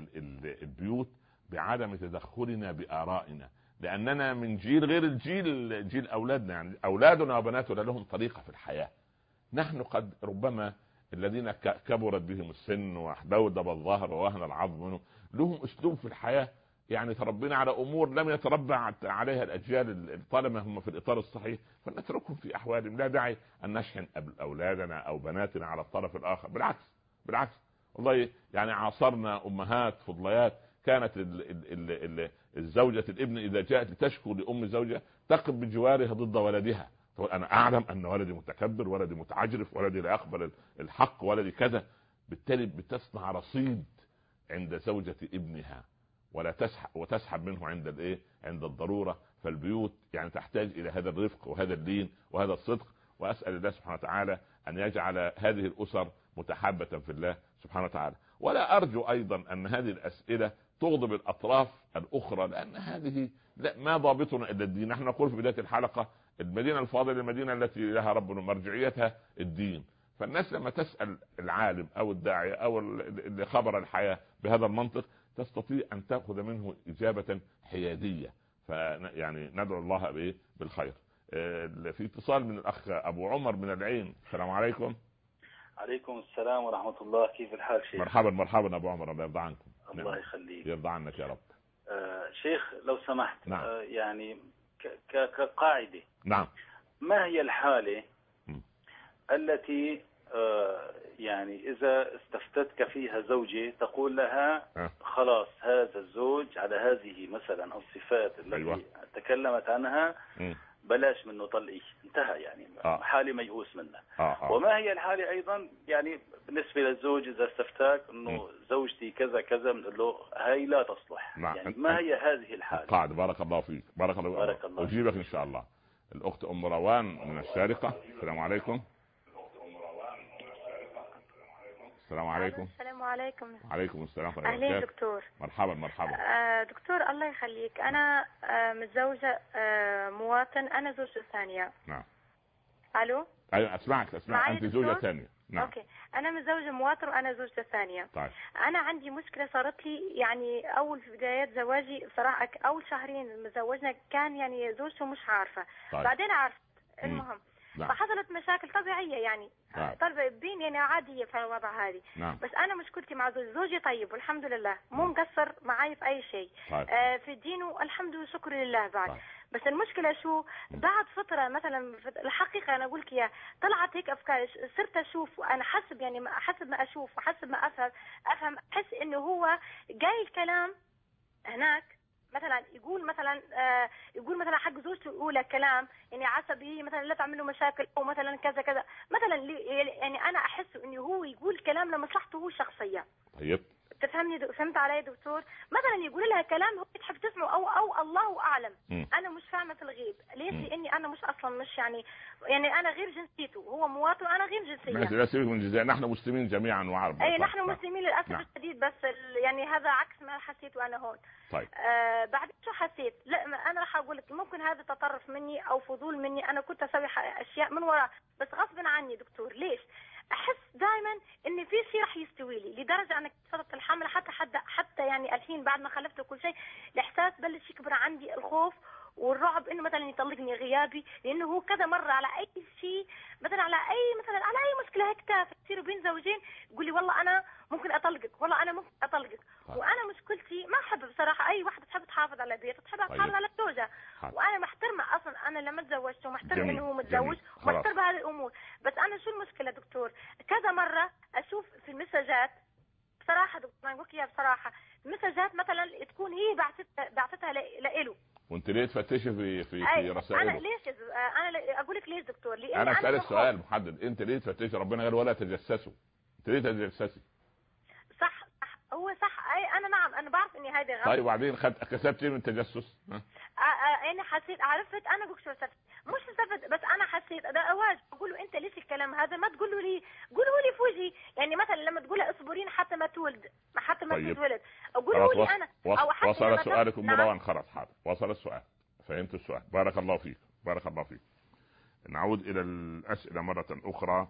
البيوت بعدم تدخلنا بآرائنا، لاننا من جيل غير الجيل جيل اولادنا. يعني اولادنا وبناتنا لهم طريقه في الحياه، نحن قد ربما الذين كبرت بهم السن واحدودب الظهر ووهن العظم لهم اسلوب في الحياه، يعني تربينا على امور لم يتربى عليها الاجيال طالما هم في الاطار الصحيح، فنتركهم في احوالهم. لا داعي ان نشحن اولادنا او بناتنا على الطرف الاخر، بالعكس بالعكس والله. يعني عاصرنا امهات فضليات كانت ال ال ال ال الزوجة الابن اذا جاءت لتشكو لام زوجها تقف بجوارها ضد ولدها، تقول انا اعلم ان ولدي متكبر، ولدي متعجرف، ولدي لا يقبل الحق، ولدي كذا. بالتالي بتصنع رصيد عند زوجة ابنها ولا تسحب وتسحب منه عند الايه عند الضروره. فالبيوت يعني تحتاج الى هذا الرفق وهذا الدين وهذا الصدق. واسال الله سبحانه وتعالى ان يجعل هذه الاسر متحابه في الله سبحانه وتعالى. ولا ارجو ايضا ان هذه الاسئله تغضب الاطراف الاخرى، لان هذه لا ما ضابطنا الا الدين. نحن نقول في بدايه الحلقه المدينه الفاضله المدينه التي لها ربنا مرجعيتها الدين. فالناس لما تسال العالم او الداعيه او اللي خبر الحياه بهذا المنطق تستطيع ان تاخذ منه اجابه حياديه. فيعني ندعو الله بايه بالخير. في اتصال من الاخ ابو عمر من العين. السلام عليكم. عليكم السلام ورحمه الله، كيف الحال شيخ؟ مرحبا مرحبا ابو عمر، الله يرضى عنكم. الله يخليك. يرضى عنك يا رب. آه شيخ لو سمحت. نعم. آه يعني كقاعده. نعم. ما هي الحاله م. التي آه يعني إذا استفتتك فيها زوجة تقول لها أه. خلاص هذا الزوج على هذه مثلا الصفات التي أيوة. تكلمت عنها م. بلاش منه طلقي، انتهى يعني آه. حالة ميؤوس منها. آه. آه. وما هي الحالة أيضا يعني بالنسبة للزوج إذا استفتاك أنه م. زوجتي كذا كذا بنقول له هاي لا تصلح. نعم. يعني ما هي هذه الحالة؟ قاعد بارك الله فيك. بارك الله, بارك الله أجيبك إن شاء الله. الأخت أم روان من الشارقة. السلام عليكم. السلام عليكم. السلام عليكم. عليكم السلام ورحمة الله. أهلين دكتور. مرحبا مرحبا. آه دكتور الله يخليك، أنا آه متزوجة آه مواطن، أنا زوجته الثانية. نعم. الو ايوه اسمعك اسمع. انت زوجة ثانية. نعم. اوكي انا متزوجة مواطن وانا زوجته ثانية. طيب. انا عندي مشكلة صارت لي يعني اول في بدايات زواجي بصراحة، اول شهرين متزوجنا كان يعني زوجته مش عارفة. طيب. بعدين عرفت. المهم نعم. فحصلت مشاكل طبيعية يعني. نعم. طلبة بين يعني عادية في الوضع هذه. نعم. بس أنا مشكلتي مع زوجي، زوجي طيب والحمد لله، مو مقصر معي في أي شيء. طيب. آه في دينه الحمد لله شكر لله بعد. طيب. بس المشكلة شو؟ بعد فترة مثلا الحقيقة أنا أقول لك يا طلعت هيك أفكار، صرت أشوف وأنا حسب يعني حسب ما أشوف وحسب ما أفهم أفهم أحس إنه هو جاي الكلام هناك مثلا يقول مثلا آه يقول مثلا حق زوجته الاولى كلام يعني عصبي مثلا لا تعمل له مشاكل او مثلا كذا كذا مثلا يعني انا احس انه هو يقول كلام لمصلحته هو شخصيا. طيب تفهمني دو... فهمت علي دكتور؟ مثلا يقول لها كلام هو تحب تسمعه او او الله اعلم. م. انا مش فاهمه في الغيب ليش؟ لاني انا مش اصلا مش يعني يعني انا غير جنسيته، هو مواطن وانا غير جنسيه. ماشي لا سيبك من الجزائر، نحن مسلمين جميعا وعرب. اي نحن مسلمين للاسف نعم. الشديد بس ال... يعني هذا عكس ما حسيته انا هون. طيب. آه بعد شو حسيت؟ لا انا راح اقول لك ممكن هذا تطرف مني او فضول مني، انا كنت اسوي اشياء من وراء بس غصب عني دكتور. ليش؟ احس دائما ان في شيء راح يستوي لي لدرجه انا كسرت الحمل حتى حتى حتى يعني الحين بعد ما خلفت وكل شيء الاحساس بلش يكبر عندي، الخوف والرعب انه مثلا يطلقني غيابي، لانه هو كذا مره على اي شيء مثلا على اي مثلا على اي مشكله هيك تافهه تصير بين زوجين يقول لي والله انا ممكن اطلقك، والله انا ممكن اطلقك. طيب. وانا مشكلتي ما احب بصراحه اي واحده تحب تحافظ على بيتها تحب تحافظ طيب. على زوجها. وانا محترمه اصلا انا لما تزوجت ومحترمه انه هو متزوج ومحترمه هذه الامور. بس انا شو المشكله دكتور؟ كذا مره اشوف في المسجات بصراحه دكتور انا اقول لك اياها بصراحه، المسجات مثلا تكون هي بعثتها بعثتها له. وانت ليه تفتشي في في في رسائله؟ انا ليش انا اقول لك ليش دكتور؟ ليه انا اسالك سؤال محدد، انت ليه تفتشي؟ ربنا قال ولا تجسسوا، انت ليه تجسسي؟ صح صح هو صح. اي انا نعم انا بعرف اني هذه غلط. طيب وبعدين خد كسبت ايه من التجسس؟ انا حسيت عرفت انا بقول شو استفدت مش استفدت بس انا حسيت ده اواج اقول له انت ليش الكلام هذا ما تقول له لي قولوا لي في وجهي يعني مثلا لما تقول له اصبرين حتى ما تولد حتى ما طيب. تولد اقول لي انا او حتى وصل سؤالك مروان خلاص حاضر وصل السؤال فهمت السؤال. بارك الله فيك بارك الله فيك. نعود الى الاسئله مره اخرى.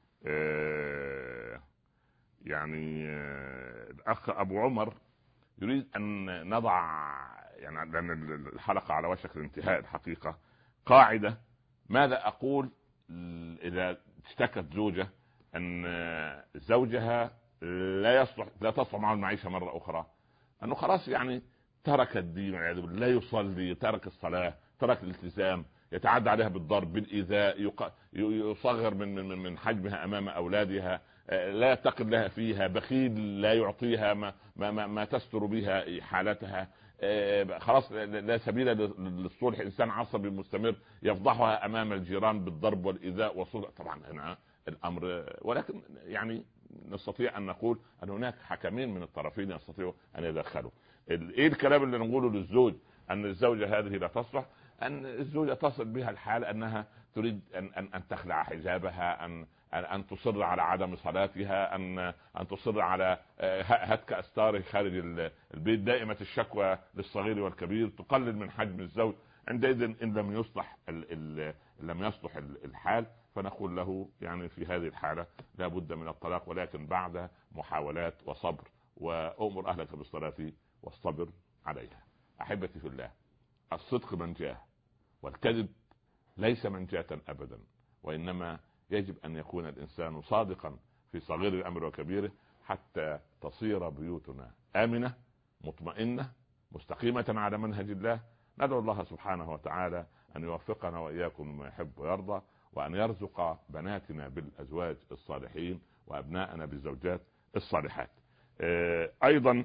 آه يعني آه الاخ ابو عمر يريد ان نضع يعني لان الحلقه على وشك الانتهاء الحقيقه قاعده. ماذا اقول اذا اشتكت زوجه ان زوجها لا يصلح لا تصلح معه المعيشه مره اخرى، انه خلاص يعني ترك الدين والعياذ بالله، لا يصلي، ترك الصلاه، ترك الالتزام، يتعدى عليها بالضرب بالايذاء، يصغر من من من حجمها امام اولادها، لا يتقي لها فيها، بخيل، لا يعطيها ما ما ما, ما تستر بها حالتها، خلاص لا سبيل للصلح، انسان عصبي مستمر يفضحها امام الجيران بالضرب والايذاء والصلح. طبعا هنا الامر، ولكن يعني نستطيع ان نقول ان هناك حكمين من الطرفين يستطيعوا ان يدخلوا. ايه الكلام اللي نقوله للزوج؟ ان الزوجه هذه لا تصلح، ان الزوجه تصل بها الحال انها تريد ان ان, أن تخلع حجابها، ان ان تصر على عدم صلاتها، ان ان تصر على هتك استاره خارج البيت، دائمه الشكوى للصغير والكبير، تقلل من حجم الزوج. عندئذ ان لم يصلح ال لم يصلح الحال فنقول له يعني في هذه الحاله لا بد من الطلاق، ولكن بعد محاولات وصبر. وأمر اهلك بالصلاه والصبر عليها. احبتي في الله، الصدق منجاه والكذب ليس منجاة ابدا، وانما يجب ان يكون الانسان صادقا في صغير الامر وكبيره حتى تصير بيوتنا امنه مطمئنه مستقيمه على منهج الله. ندعو الله سبحانه وتعالى ان يوفقنا واياكم ما يحب ويرضى، وان يرزق بناتنا بالازواج الصالحين وابناءنا بالزوجات الصالحات. ايضا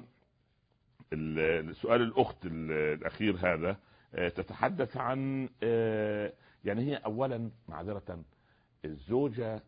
السؤال الاخت الاخير هذا تتحدث عن يعني هي اولا معذرة الزوجة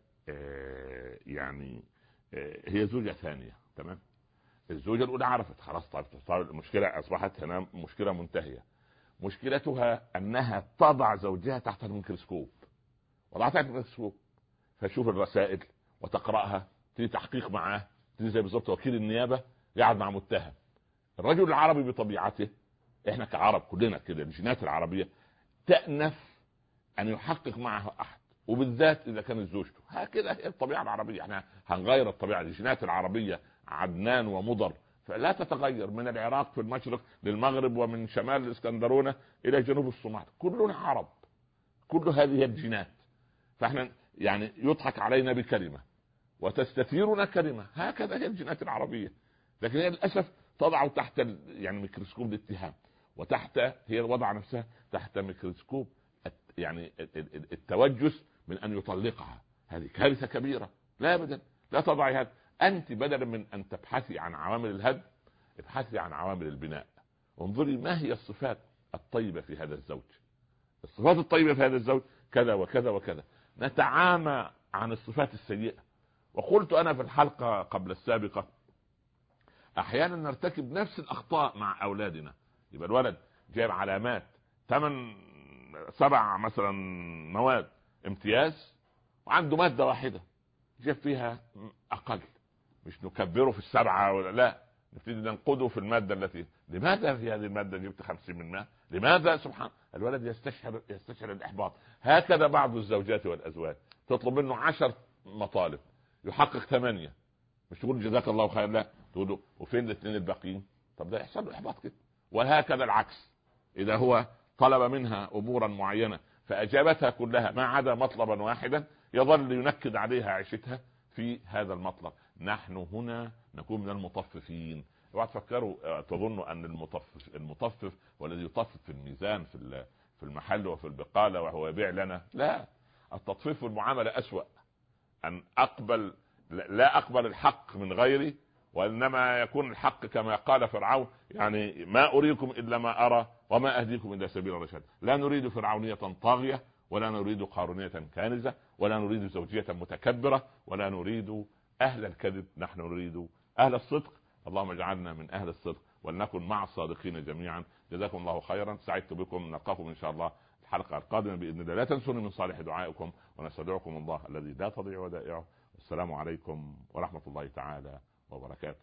يعني هي زوجة ثانية، تمام؟ الزوجة الاولى عرفت خلاص، طيب المشكلة اصبحت هنا مشكلة منتهية. مشكلتها انها تضع زوجها تحت الميكروسكوب، وضعتها تحت الميكروسكوب فشوف الرسائل وتقرأها، تيجي تحقيق معاه، تيجي زي بالظبط وكيل النيابة يقعد مع متهم. الرجل العربي بطبيعته، احنا كعرب كلنا كده الجينات العربية تأنف ان يحقق معه احد، وبالذات اذا كانت زوجته. هكذا هي الطبيعه العربيه. احنا هنغير الطبيعه دي. الجينات العربيه عدنان ومضر فلا تتغير من العراق في المشرق للمغرب ومن شمال الاسكندرونه الى جنوب الصومال، كلنا عرب، كل هذه الجينات. فاحنا يعني يضحك علينا بكلمه وتستثيرنا كلمه. هكذا هي الجينات العربيه، لكن هي للاسف تضع تحت يعني ميكروسكوب الاتهام، وتحت هي وضع نفسها تحت ميكروسكوب يعني التوجس من ان يطلقها. هذه كارثه كبيره. لا ابدا، لا تضعي هذا. انت بدلا من ان تبحثي عن عوامل الهدم ابحثي عن عوامل البناء. انظري ما هي الصفات الطيبه في هذا الزوج. الصفات الطيبه في هذا الزوج كذا وكذا وكذا. نتعامى عن الصفات السيئه. وقلت انا في الحلقه قبل السابقه احيانا نرتكب نفس الاخطاء مع اولادنا. يبقى الولد جايب علامات ثمان سبع مثلا مواد امتياز وعنده ماده واحده جاب فيها اقل، مش نكبره في السبعه ولا لا، نبتدي ننقده في الماده التي لماذا في هذه الماده جبت خمسين من مئة؟ لماذا؟ سبحان الولد يستشعر يستشعر الاحباط. هكذا بعض الزوجات والازواج تطلب منه عشر مطالب يحقق ثمانيه، مش تقول جزاك الله خير، لا تقول له وفين الاثنين الباقيين؟ طب ده يحصل له احباط كده. وهكذا العكس، اذا هو طلب منها امورا معينه فاجابتها كلها ما عدا مطلبا واحدا يظل ينكد عليها عيشتها في هذا المطلب. نحن هنا نكون من المطففين. اوعوا تفكروا تظنوا ان المطفف المطفف والذي يطفف في الميزان في في المحل وفي البقاله وهو يبيع لنا. لا، التطفيف في المعامله اسوأ. ان اقبل لا اقبل الحق من غيري، وانما يكون الحق كما قال فرعون يعني ما اريكم الا ما ارى وما اهديكم الا سبيل الرشاد. لا نريد فرعونيه طاغيه، ولا نريد قارونيه كانزه، ولا نريد زوجيه متكبره، ولا نريد اهل الكذب. نحن نريد اهل الصدق. اللهم اجعلنا من اهل الصدق ولنكن مع الصادقين جميعا. جزاكم الله خيرا. سعدت بكم. نلقاكم ان شاء الله الحلقه القادمه باذن الله. لا تنسوني من صالح دعائكم، ونستودعكم الله الذي لا تضيع ودائعه. السلام عليكم ورحمه الله تعالى وبركاته.